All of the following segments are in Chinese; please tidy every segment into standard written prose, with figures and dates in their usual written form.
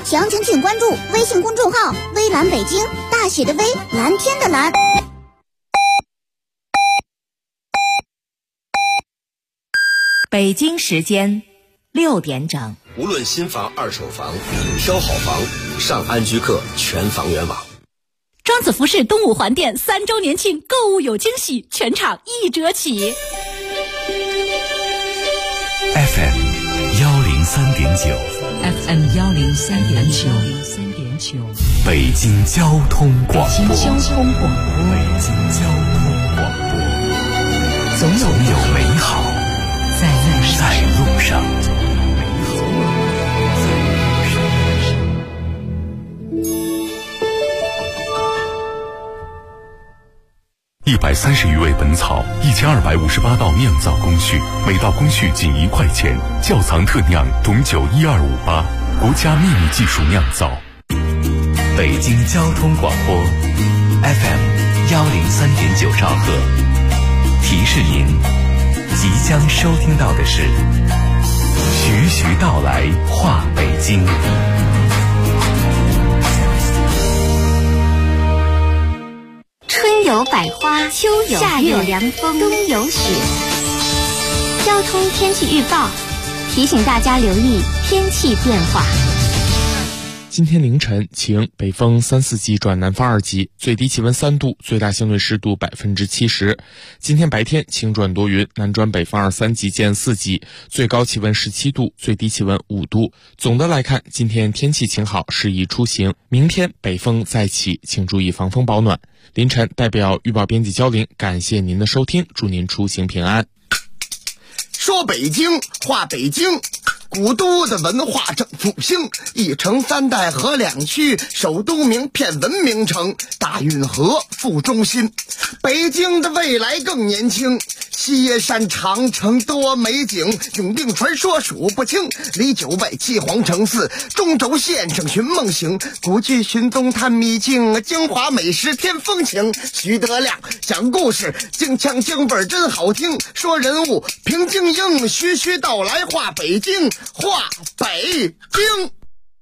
详情请关注微信公众号“微蓝北京”，大写的微，蓝天的蓝。 北京时间6点整。 无论新房、二手房，挑好房，上安居客全房源网。 庄子服饰东五环店3周年庆购物有惊喜，全场1折起。 FM 103.9 FM 103.9 北京交通广播。 北京交通广播。 北京交通广播。总有美好在路上。130余味本草，1258道酿造工序，每道工序仅1块钱。窖藏特酿董酒12588，国家秘密技术酿造。北京交通广播 FM 103.9兆赫。提示您，即将收听到的是徐徐道来话北京。 春有百花，秋有夏有凉风，冬有雪。交通天气预报提醒大家留意天气变化。 今天凌晨晴，北风3、4级转南风2级，最低气温3度，最大相对湿度70%。今天白天晴转多云，南转北风2、3级见4级，最高气温17度，最低气温5度。总的来看，今天天气晴好，适宜出行。明天北风再起，请注意防风保暖。凌晨代表预报编辑焦玲，感谢您的收听，祝您出行平安。 说北京话北京，古都的文化正复兴，一城3代河2区，首都名片文明城，大运河副中心。北京的未来更年轻，西山长城多美景，永定传说数不清，离9外七皇城寺，中轴线上寻梦行，古迹寻踪探秘境，京华美食添风情。徐德亮讲故事，京腔京味真好听，说人物评京英，徐徐道来话北京，话北京。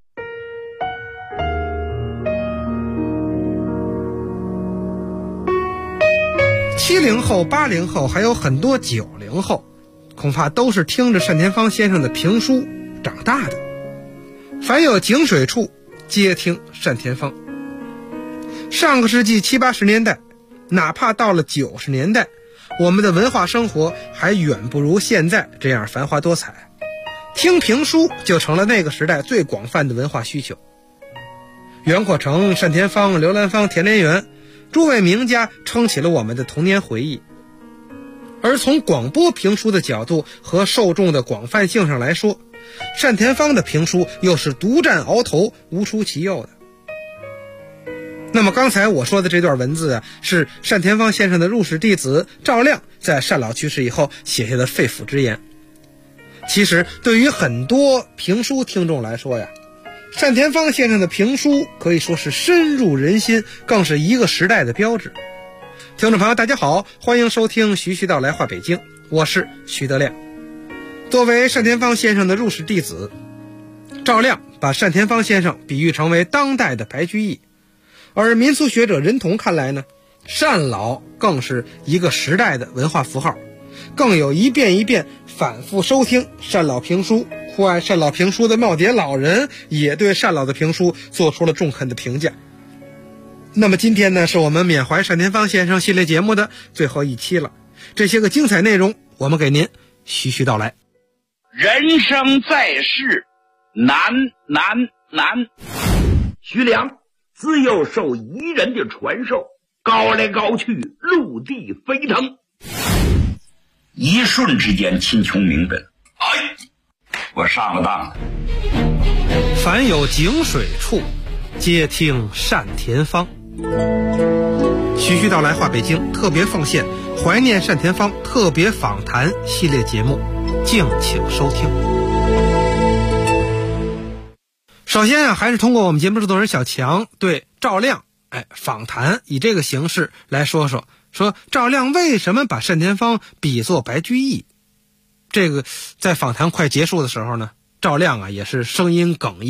70后、80后，还有很多90后，恐怕都是听着单田芳先生的评书长大的。凡有井水处，皆听单田芳。上个世纪70、80年代，哪怕到了90年代，我们的文化生活还远不如现在这样繁华多彩。听评书就成了那个时代最广泛的文化需求。袁阔成、单田芳、刘兰芳、田连元诸位名家撑起了我们的童年回忆。而从广播评书的角度和受众的广泛性上来说，单田芳的评书又是独占鳌头，无出其右的。那么刚才我说的这段文字是单田芳先生的入室弟子赵亮在单老去世以后写下的肺腑之言。其实对于很多评书听众来说单田芳先生的评书可以说是深入人心，更是一个时代的标志。听众朋友大家好，欢迎收听徐徐道来话北京，我是徐德亮。作为单田芳先生的入室弟子，赵亮把单田芳先生比喻成为当代的白居易，而民俗学者任彤看来呢，单老更是一个时代的文化符号，更有一遍一遍反复收听单老评书，酷爱单老评书的耄耋老人也对单老的评书做出了中肯的评价。那么今天呢，是我们缅怀单田芳先生系列节目的最后一期了，这些个精彩内容我们给您徐徐道来。 人生在世，难。徐良自幼受彝人的传授，高来高去，陆地飞腾，一瞬之间秦琼明本。我上了当了。 凡有井水处，皆听单田芳。徐徐道来话北京特别奉献怀念单田芳特别访谈系列节目，敬请收听。首先还是通过我们节目制作人小强对赵亮访谈，以这个形式来说赵亮为什么把单田芳比作白居易。这个在访谈快结束的时候呢，赵亮也是声音哽咽，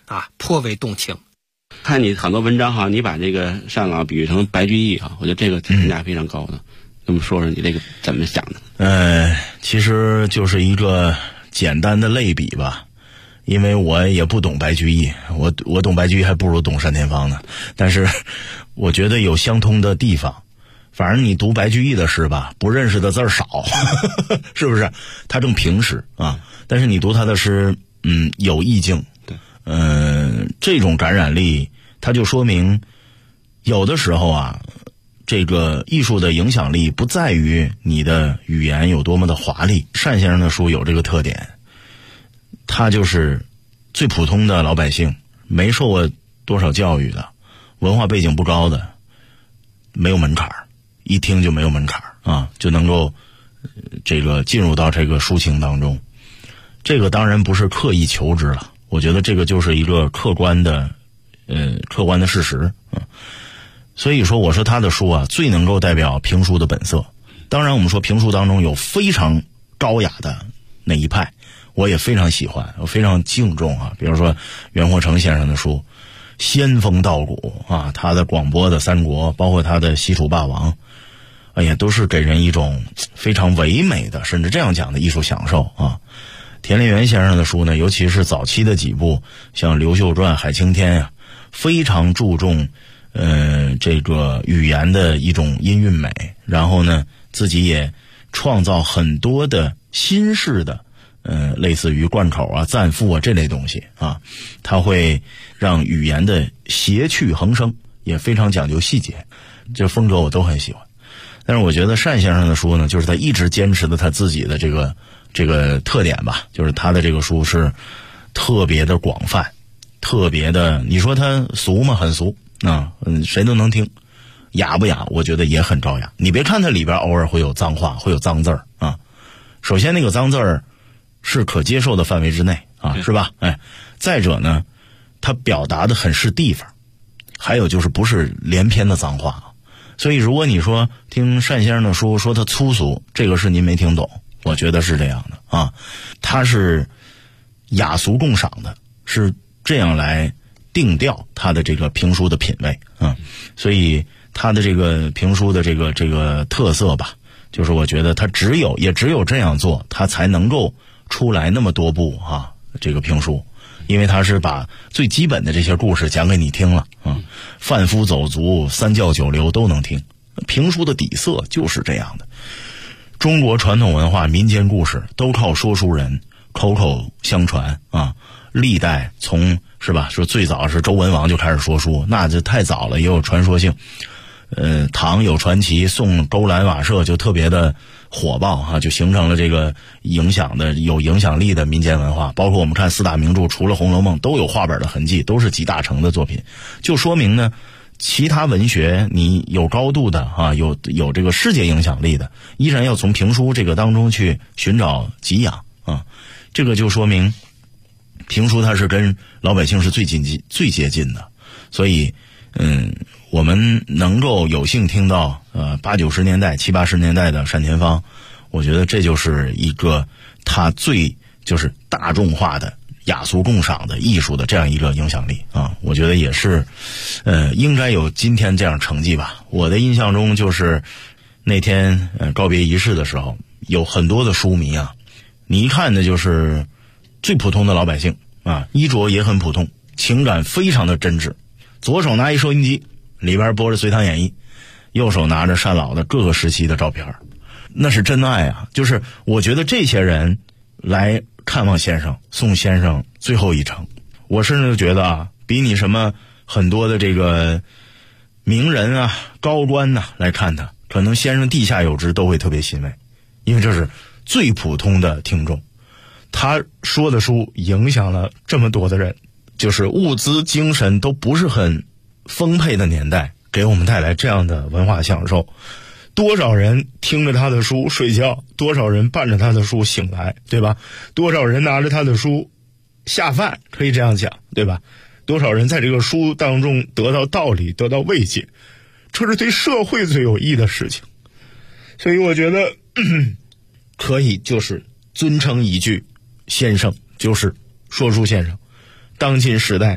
啊，颇为动情。 看你很多文章哈，你把这个单老比喻成白居易啊，我觉得这个评价非常高的。那么说说你这个怎么想的？ 其实就是一个简单的类比吧，因为我也不懂白居易，我懂白居易还不如懂单田芳呢。但是我觉得有相通的地方。反正你读白居易的诗吧，不认识的字儿少，是不是？他正平实啊，但是你读他的诗，有意境。 对， 这种感染力，它就说明有的时候啊，这个艺术的影响力不在于你的语言有多么的华丽。单先生的书有这个特点，他就是最普通的老百姓，没受过多少教育的，文化背景不高的，没有门槛，一听就没有门槛啊，就能够这个进入到这个抒情当中。这个当然不是刻意求之了，我觉得这个就是一个客观的事实啊。所以说我说他的书啊，最能够代表评书的本色。当然我们说评书当中有非常高雅的那一派，我也非常喜欢，我非常敬重啊。比如说袁阔成先生的书仙风道骨啊，他的广播的三国，包括他的西楚霸王，哎呀，都是给人一种非常唯美的，甚至这样讲的艺术享受啊。田连元先生的书呢，尤其是早期的几部，像《刘秀传》《海青天》呀，非常注重这个语言的一种音韵美，然后呢自己也创造很多的新式的类似于贯口啊、赞赋啊这类东西啊，它会让语言的谐趣横生，也非常讲究细节，这风格我都很喜欢。但是我觉得单先生的书呢，就是他一直坚持的他自己的这个特点吧，就是他的这个书是特别的广泛，特别的，你说他俗吗？很俗啊，谁都能听。雅不雅？我觉得也很招雅。你别看它里边偶尔会有脏话，会有脏字儿啊。首先那个脏字儿是可接受的范围之内啊，是吧？哎，再者呢，它表达的很是地方，还有就是不是连篇的脏话。所以如果你说听单先生的书说他粗俗，这个是您没听懂，我觉得是这样的啊，他是雅俗共赏的，是这样来定调他的这个评书的品味啊。所以他的这个评书的这个特色吧，就是我觉得他也只有这样做，他才能够出来那么多部啊这个评书，因为他是把最基本的这些故事讲给你听了啊，贩夫走卒、三教九流都能听。评书的底色就是这样的。中国传统文化、民间故事都靠说书人口口相传啊，历代从是吧？说最早是周文王就开始说书，那就太早了，也有传说性。唐有传奇，宋勾栏瓦舍就特别的火爆啊，就形成了这个有影响力的民间文化。包括我们看四大名著，除了《红楼梦》都有画本的痕迹，都是集大成的作品，就说明呢，其他文学你有高度的啊，有这个世界影响力的，依然要从评书这个当中去寻找给养啊。这个就说明评书它是跟老百姓是最接近的。所以我们能够有幸听到80、90年代、70、80年代的单田芳，我觉得这就是一个他就是大众化的雅俗共赏的艺术的这样一个影响力啊，我觉得也是应该有今天这样成绩吧。我的印象中就是那天告别仪式的时候，有很多的书迷啊，你一看的就是最普通的老百姓啊，衣着也很普通，情感非常的真挚，左手拿一收音机，里边播着《隋唐演义》，右手拿着单老的各个时期的照片，那是真爱啊！就是我觉得这些人来看望先生，送先生最后一程，我甚至觉得啊，比你什么很多的这个名人啊、高官呐来看他，可能先生地下有知都会特别欣慰，因为这是最普通的听众，他说的书影响了这么多的人，就是物资精神都不是很丰沛的年代，给我们带来这样的文化享受。多少人听着他的书睡觉，多少人伴着他的书醒来，对吧？多少人拿着他的书下饭，可以这样讲，对吧？多少人在这个书当中得到道理，得到慰藉，这是对社会最有益的事情。所以我觉得可以就是尊称一句先生，就是说书先生，当今时代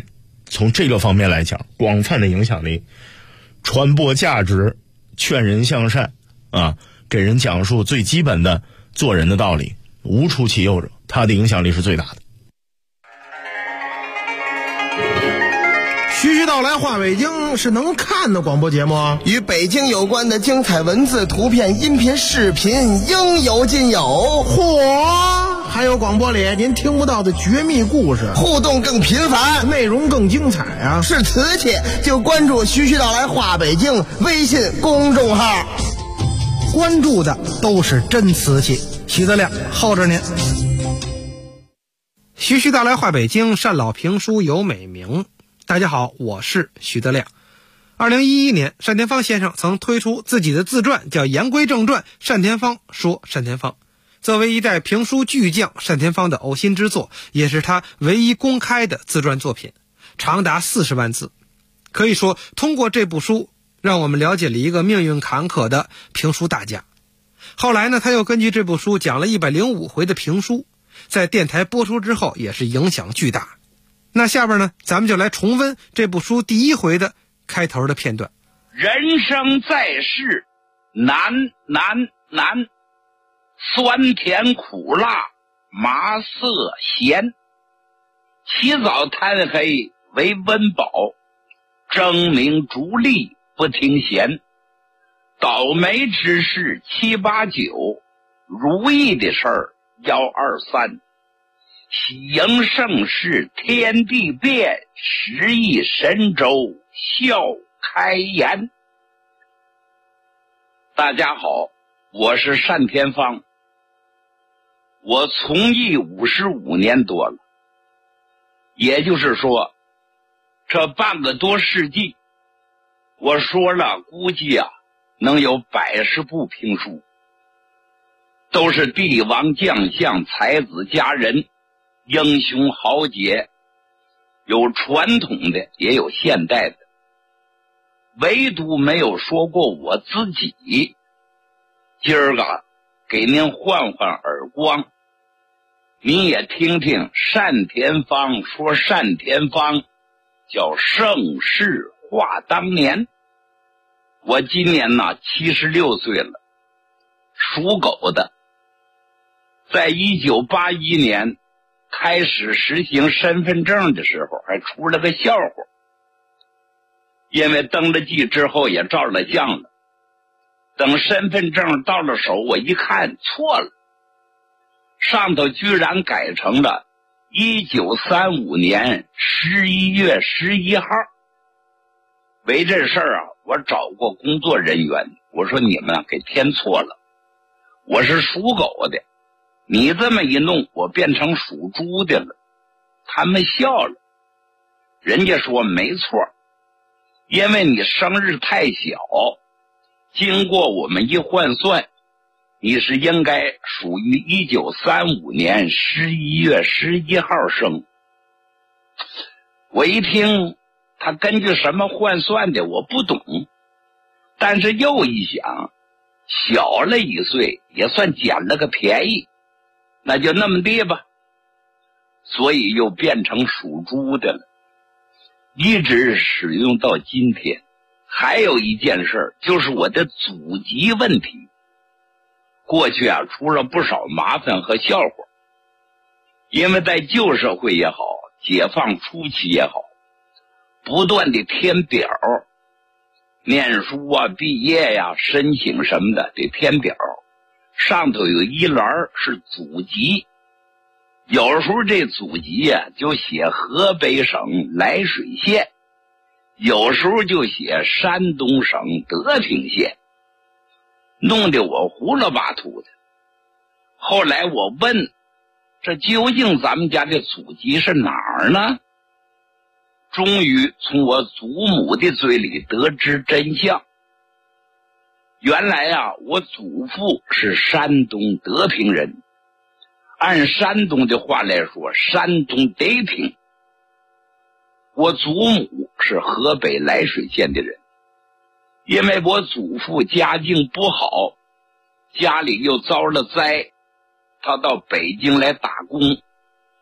从这个方面来讲，广泛的影响力，传播价值，劝人向善啊，给人讲述最基本的做人的道理，无出其右者，他的影响力是最大的。 徐徐道来话北京是能看的广播节目， 与北京有关的精彩文字、图片、音频、视频应有尽有。 嚯！还有广播里您听不到的绝密故事， 互动更频繁， 内容更精彩啊！ 是瓷器就关注徐徐道来话北京微信公众号， 关注的都是真瓷器。徐德亮候着您。 徐徐道来话北京，单老评书有美名。大家好，我是徐德亮。2011年，单田芳先生曾推出自己的自传，叫《言归正传：单田芳说单田芳》。作为一代评书巨匠，单田芳的呕心之作，也是他唯一公开的自传作品，长达40万字。可以说，通过这部书，让我们了解了一个命运坎坷的评书大家。后来呢，他又根据这部书讲了105回的评书，在电台播出之后，也是影响巨大。那下边呢，咱们就来重温这部书第1回的开头的片段。 人生在世，难，酸甜苦辣，麻涩咸，起早贪黑为温饱，争名逐利不停闲。倒霉之事7、8、9，如意的事儿1、2、3。喜迎盛世天地变，时移神州笑开颜。大家好，我是单田芳。我从艺55年多了，也就是说，这半个多世纪，我说了估计能有100部评书，都是帝王将相、才子佳人、英雄豪杰，有传统的也有现代的，唯独没有说过我自己。今儿个给您换换耳光，您也听听单田芳说单田芳，叫盛世话当年。我今年76岁了，属狗的。在1981年开始实行身份证的时候，还出了个笑话，因为登了记之后也照了相了。等身份证到了手，我一看错了，上头居然改成了1935年11月11号。为这事儿我找过工作人员，我说你们给填错了，我是属狗的，你这么一弄，我变成属猪的了。他们笑了，人家说没错，因为你生日太小，经过我们一换算，你是应该属于1935年11月11号生。我一听他根据什么换算的我不懂，但是又一想，小了1岁也算捡了个便宜，那就那么地吧，所以又变成属猪的了，一直使用到今天。还有一件事，就是我的祖籍问题，过去出了不少麻烦和笑话。因为在旧社会也好，解放初期也好，不断的填表，念书毕业申请什么的得填表，上头有一栏是祖籍，有时候这祖籍就写河北省涞水县，有时候就写山东省德平县，弄得我胡了八涂的。后来我问，这究竟咱们家的祖籍是哪儿呢？终于从我祖母的嘴里得知真相。原来我祖父是山东德平人，按山东的话来说，山东德平。我祖母是河北涞水县的人，因为我祖父家境不好，家里又遭了灾，他到北京来打工。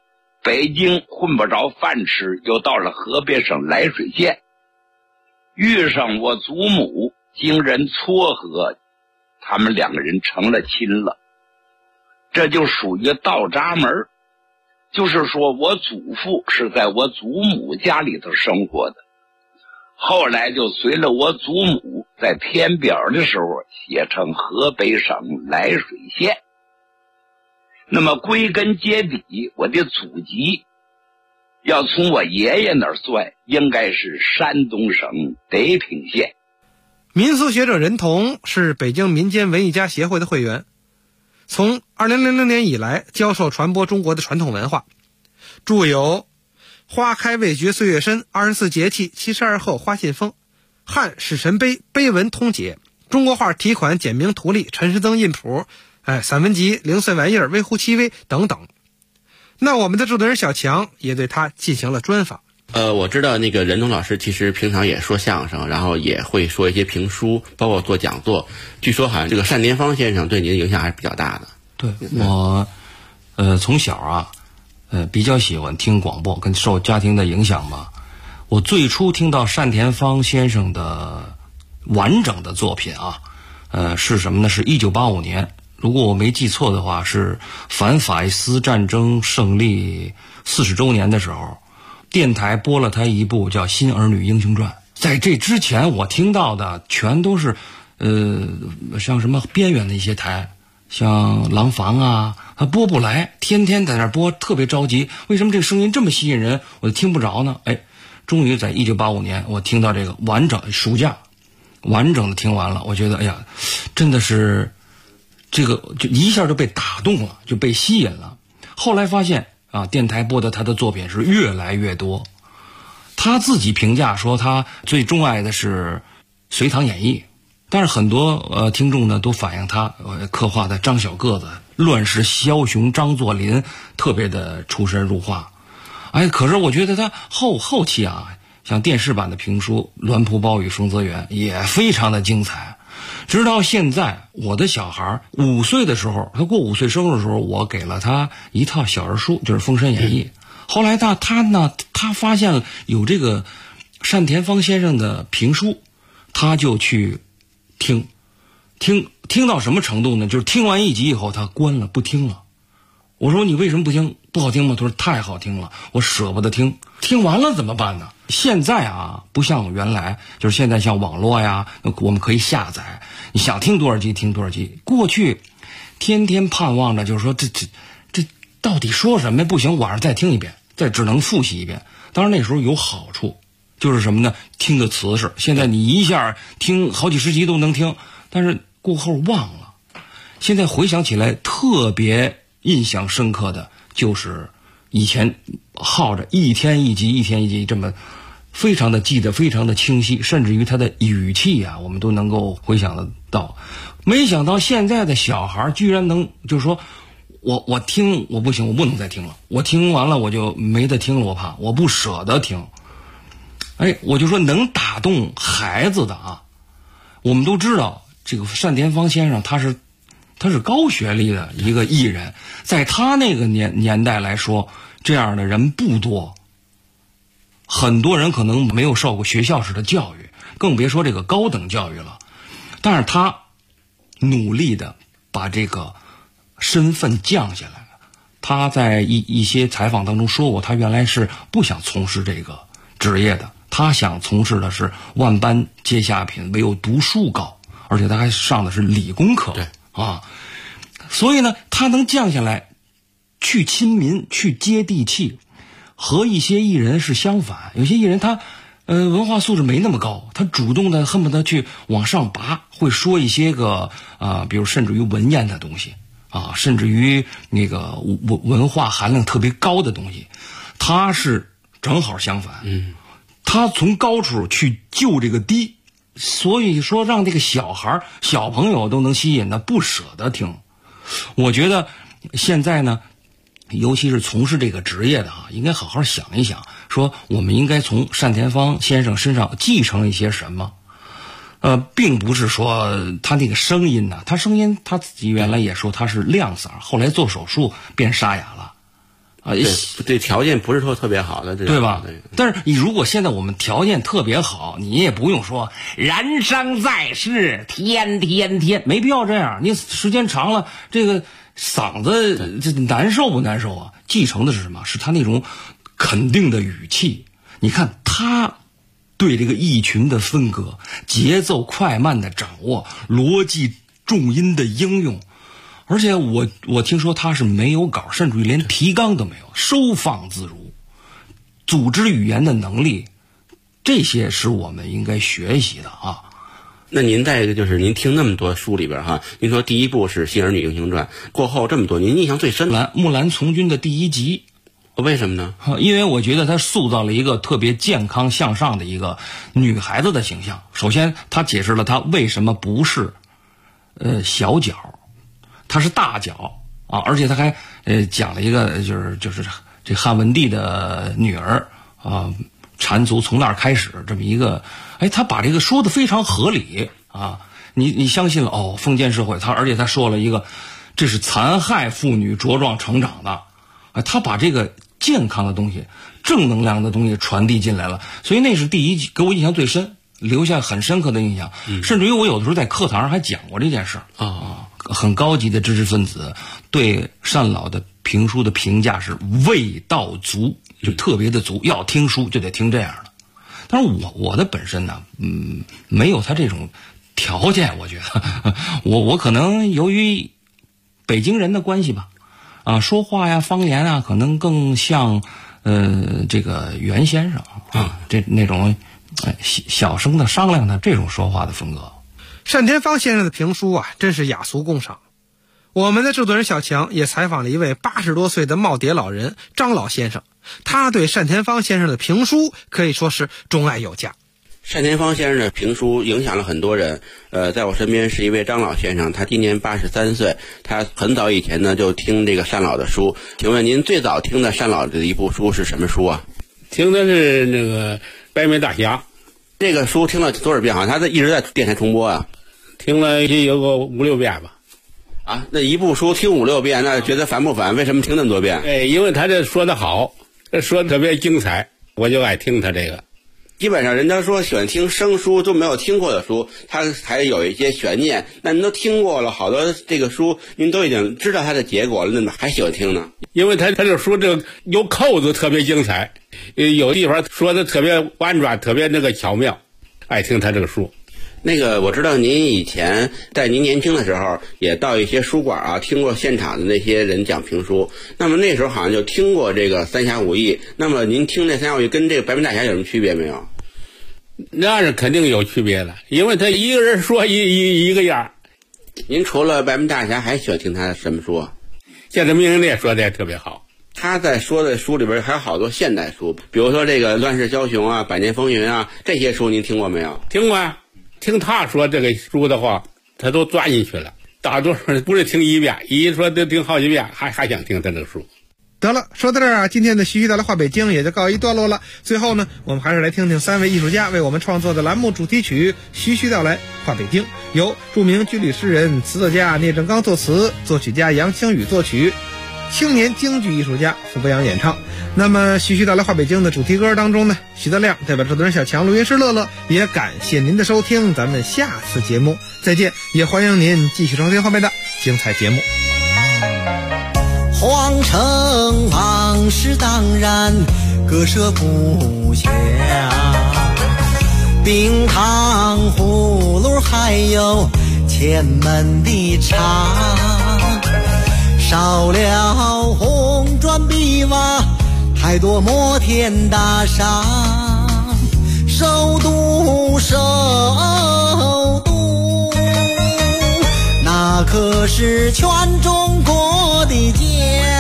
北京混不着饭吃，又到了河北省涞水县，遇上我祖母，经人撮合，他们两个人成了亲了。这就属于道闸门，就是说我祖父是在我祖母家里头生活的，后来就随了我祖母在填表的时候写成河北省涞水县。那么归根结底，我的祖籍要从我爷爷那儿算，应该是山东省德平县。 民俗学者任同是北京民间文艺家协会的会员，从2000年以来教授传播中国的传统文化，著有《花开未觉岁月深》、24节气、72候、花信封、汉史神碑、碑文通解、中国画题款简明图例、陈师曾印谱、散文集、零碎玩意儿、微乎其微等等。那我们的制作人小强也对他进行了专访。 我知道那个任同老师其实平常也说相声，然后也会说一些评书，包括做讲座。据说好像这个单田芳先生对您的影响还是比较大的。 对，我从小啊比较喜欢听广播，跟受家庭的影响吧。我最初听到单田芳先生的完整的作品啊，是什么呢？是1985年，如果我没记错的话，是反法西斯战争胜利40周年的时候，电台播了他一部叫《新儿女英雄传》。在这之前我听到的全都是像什么边缘的一些台，像廊坊啊，他播不来，天天在那儿播，特别着急，为什么这个声音这么吸引人，我就听不着呢？终于在1985年我听到这个完整，暑假完整的听完了，我觉得真的是这个就一下就被打动了，就被吸引了。后来发现电台播的他的作品是越来越多。他自己评价说他最钟爱的是《隋唐演义》，但是很多听众呢都反映他刻画的张小个子、乱世枭雄张作霖特别的出神入化。可是我觉得他后期像电视版的评书《栾蒲包与丰泽园》也非常的精彩。直到现在，我的小孩5岁的时候，他过5岁生日的时候，我给了他一套小人书，就是《封神演义》。后来他发现有这个单田芳先生的评书，他就去听到什么程度呢？就是听完一集以后，他关了不听了。我说你为什么不听？不好听吗？他说太好听了，我舍不得听。听完了怎么办呢？现在不像原来，就是现在像网络呀，我们可以下载，你想听多少集听多少集。过去天天盼望着，就是说这到底说什么？不行，晚上再听一遍，再只能复习一遍。当然那时候有好处，就是什么呢？听个瓷实。现在你一下听好几十集都能听，但是过后忘了。现在回想起来，特别印象深刻的就是以前耗着一天一集这么非常的记得非常的清晰，甚至于他的语气我们都能够回想得到。没想到现在的小孩居然能就是说我听我不行，我不能再听了，我听完了我就没得听了，我怕我不舍得听。我就说能打动孩子的我们都知道这个单田芳先生他是高学历的一个艺人，在他那个年代来说，这样的人不多。很多人可能没有受过学校式的教育，更别说这个高等教育了。但是他努力的把这个身份降下来。他在一些采访当中说过，他原来是不想从事这个职业的，他想从事的是万般皆下品，唯有读书高，而且他还上的是理工科。对所以呢，他能降下来，去亲民，去接地气，和一些艺人是相反。有些艺人他文化素质没那么高，他主动的恨不得去往上拔，会说一些个比如甚至于文言的东西甚至于那个文化含量特别高的东西。他是正好相反，他从高处去救这个低，所以说让这个小朋友都能吸引的不舍得听。我觉得现在呢，尤其是从事这个职业的应该好好想一想，说我们应该从单田芳先生身上继承一些什么。并不是说他那个声音呢，他声音他自己原来也说他是亮嗓，后来做手术变沙哑了啊，对条件不是说特别好的， 对吧？但是你如果现在我们条件特别好，你也不用说人生在世，天，没必要这样。你时间长了，这个嗓子这难受不难受啊？继承的是什么？是他那种肯定的语气。你看他对这个一群的分割、节奏快慢的掌握、逻辑重音的应用。而且我听说他是没有稿，甚至于连提纲都没有，收放自如，组织语言的能力，这些是我们应该学习的啊。 那您再一个就是您听那么多书里边哈，您说第一部是《新儿女英雄传》，过后这么多，您印象最深 《木兰从军》的第1集， 为什么呢？ 因为我觉得他塑造了一个特别健康向上的一个女孩子的形象。首先，他解释了她为什么不是小脚。他是大脚啊，而且他还讲了一个就是这汉文帝的女儿啊，缠足从那儿开始这么一个，他把这个说的非常合理啊，你相信了哦，封建社会而且他说了一个，这是残害妇女茁壮成长的，他把这个健康的东西、正能量的东西传递进来了，所以那是第1集给我印象最深，留下很深刻的印象，甚至于我有的时候在课堂上还讲过这件事啊。很高级的知识分子对单老的评书的评价是味道足，就特别的足，要听书就得听这样的。但是我的本身呢，没有他这种条件，我觉得我可能由于北京人的关系吧，啊，说话呀、方言啊，可能更像这个袁先生啊，这那种小声的商量的这种说话的风格。 单田芳先生的评书啊，真是雅俗共赏。我们的制作人小强也采访了一位80多岁的耄耋老人张老先生，他对单田芳先生的评书可以说是钟爱有加。 单田芳先生的评书影响了很多人，在我身边是一位张老先生，他今年83岁，他很早以前呢就听这个单老的书。请问您最早听的单老的一部书是什么书啊？ 听的是那个《白眉大侠》。 这个书听了多少遍？好像他一直在电台重播啊。 听了有个5、6遍吧。 啊，那一部书听5、6遍，那觉得烦不烦？为什么听那么多遍？ 因为他这说的好，说的特别精彩，我就爱听他这个。 基本上人家说喜欢听生书，都没有听过的书，它还有一些悬念。那您都听过了，好多这个书您都已经知道它的结果了，那怎么还喜欢听呢？ 因为他这书这个有扣子，特别精彩，有地方说的特别婉转，特别那个巧妙，爱听他这个书。 那个我知道您以前在您年轻的时候也到一些书馆啊，听过现场的那些人讲评书，那么那时候好像就听过这个三侠五义，那么您听这三侠五义跟这个白眉大侠有什么区别没有？ 那是肯定有区别的，因为他一个人说一个样。 您除了白眉大侠还喜欢听他什么书啊？ 现在命令列说的也特别好， 他在说的书里边还有好多现代书，比如说这个乱世枭雄啊、百年风云啊，这些书您听过没有？ 听过啊，听他说这个书的话他都钻进去了，大多数不是听一遍，一说都听好几遍，还想听他这个书。 得了，说到这儿啊，今天的徐徐道来话北京也就告一段落了。最后呢，我们还是来听听3位艺术家为我们创作的栏目主题曲《徐徐道来话北京》，由著名军旅诗人、词作家聂正刚作词，作曲家杨清宇作曲，青年京剧艺术家傅博阳演唱。那么《徐徐道来话北京》的主题歌当中呢，徐德亮代表制作人小强、录音师乐乐，也感谢您的收听，咱们下次节目再见，也欢迎您继续收听后面的精彩节目。 皇城往事当然割舍不下，冰糖葫芦还有前门的茶，少了红砖碧瓦，太多摩天大厦，首都那可是全中国的家。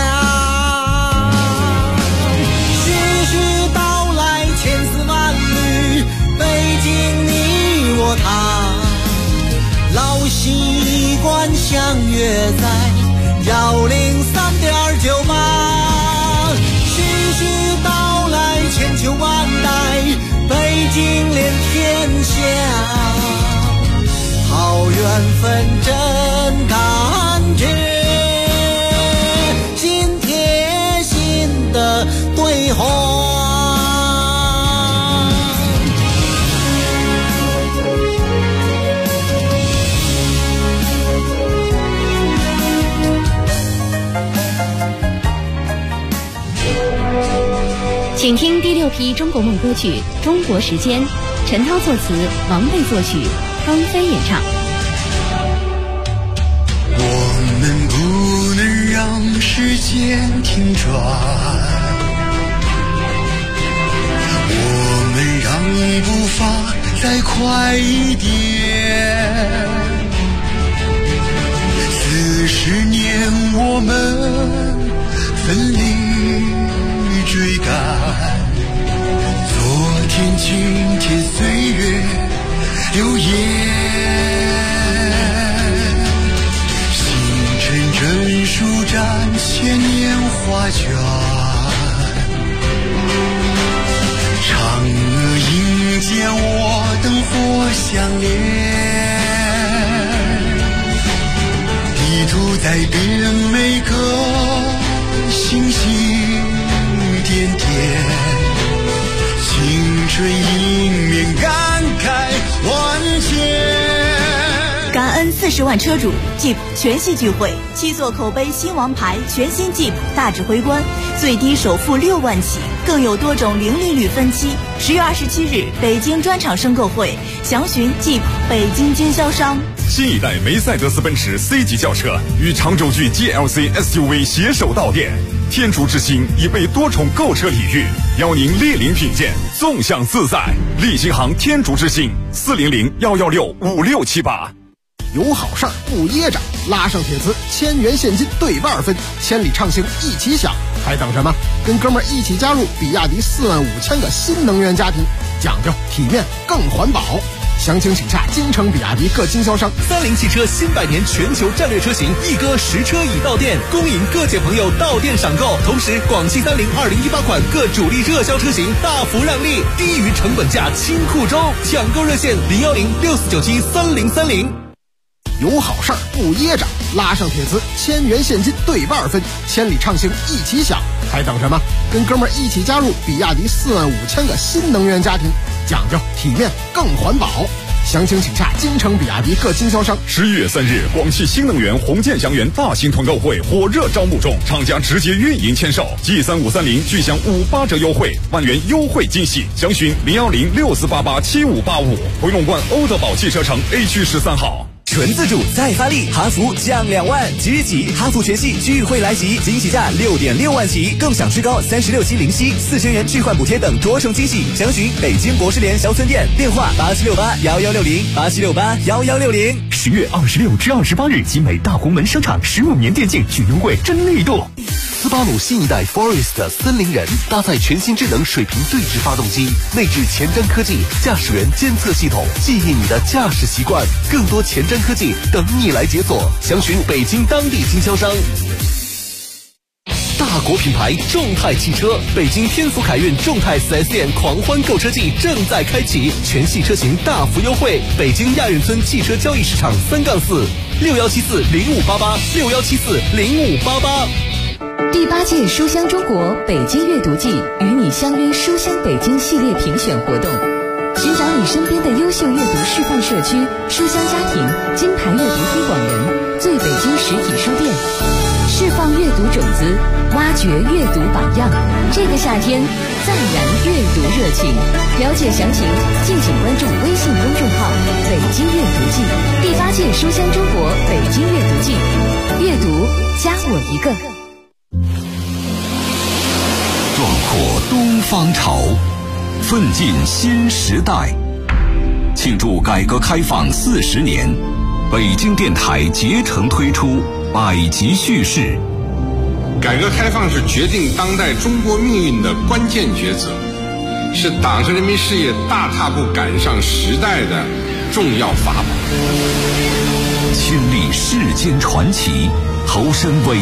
徐徐道来千丝万缕，北京你我他，老习惯相约在103.98。徐徐道来千秋万代，北京连天下，好缘分真感觉，心贴心首批中国梦歌曲《中国时间》，陈涛作词，王贝作曲，芳菲演唱。 我们不能让时间停转，我们让步伐再快一点。40年我们奋力追赶，昨天今天岁月流烟。真书展千年画卷，嫦娥迎接我，灯火相连，地图在变，每个星星点点，青春迎面感慨万千。 感恩40万车主 Jeep 全系聚会，7座口碑新王牌全新 Jeep 大指挥官，最低首付6万起，更有多种零利率分期。10月27日北京专场申购会，详询 Jeep 北京经销商。 新一代梅赛德斯奔驰 C 级轿车与长轴距 GLC SUV 携手到店，天竺之星已被多重购车礼遇，邀您莅临品鉴，纵享自在。立新行天竺之星400-116-5678。 有好事儿不噎着，拉上铁磁，1000元现金兑2分，千里畅行一起享，还等什么？跟哥们儿一起加入比亚迪45000个新能源家庭，讲究体面更环保。详情请洽京城比亚迪各经销商。 30汽车新100年全球战略车型一哥实车已到店，恭迎各界朋友到店赏购。同时，广汽30 2018款各主力热销车型大幅让利，低于成本价清库中，抢购热线01064973030。 有好事儿不噎着，拉上铁磁，1000元现金兑2分，千里畅行一起享，还等什么？跟哥们儿一起加入比亚迪45000个新能源家庭，讲究体面更环保。详情请洽京城比亚迪各经销商。 11月3日，广汽新能源红箭祥源大型团购会火热招募中，厂家直接运营签售，G3530巨享58折优惠，万元优惠惊喜。详询01064887585，回龙观欧德宝汽车城 A 区13号。 纯自主再发力，哈弗降2万，即日起哈弗全系聚会来袭，惊喜价6.6万起，更享最高36期零息，4000元置换补贴等多重惊喜。详询北京博士联销村店，电话87681160，87681160。 10月26至28日，集美大红门商场15年电竞巨优惠真力度。 斯巴鲁新一代 Forest 森林人搭载全新智能水平对置发动机，内置前瞻科技驾驶员监测系统，记忆你的驾驶习惯，更多前瞻科技等你来解锁。详询北京当地经销商。大国品牌众泰汽车，北京天府凯运众泰 4S 店狂欢购车季正在开启，全系车型大幅优惠。北京亚运村汽车交易市场3-461740588，61740588。 第8届书香中国北京阅读季与你相约书香北京系列评选活动，寻找你身边的优秀阅读示范社区、书香家庭、金牌阅读推广人、最北京实体书店，释放阅读种子，挖掘阅读榜样。这个夏天再燃阅读热情，了解详情敬请关注微信公众号北京阅读季。第8届书香中国北京阅读季，阅读加我一个。 壮阔东方潮，奋进新时代。庆祝改革开放40年，北京电台竭诚推出百集叙事。 改革开放是决定当代中国命运的关键抉择，是党和人民事业大踏步赶上时代的重要法宝。 亲历世间传奇，投身伟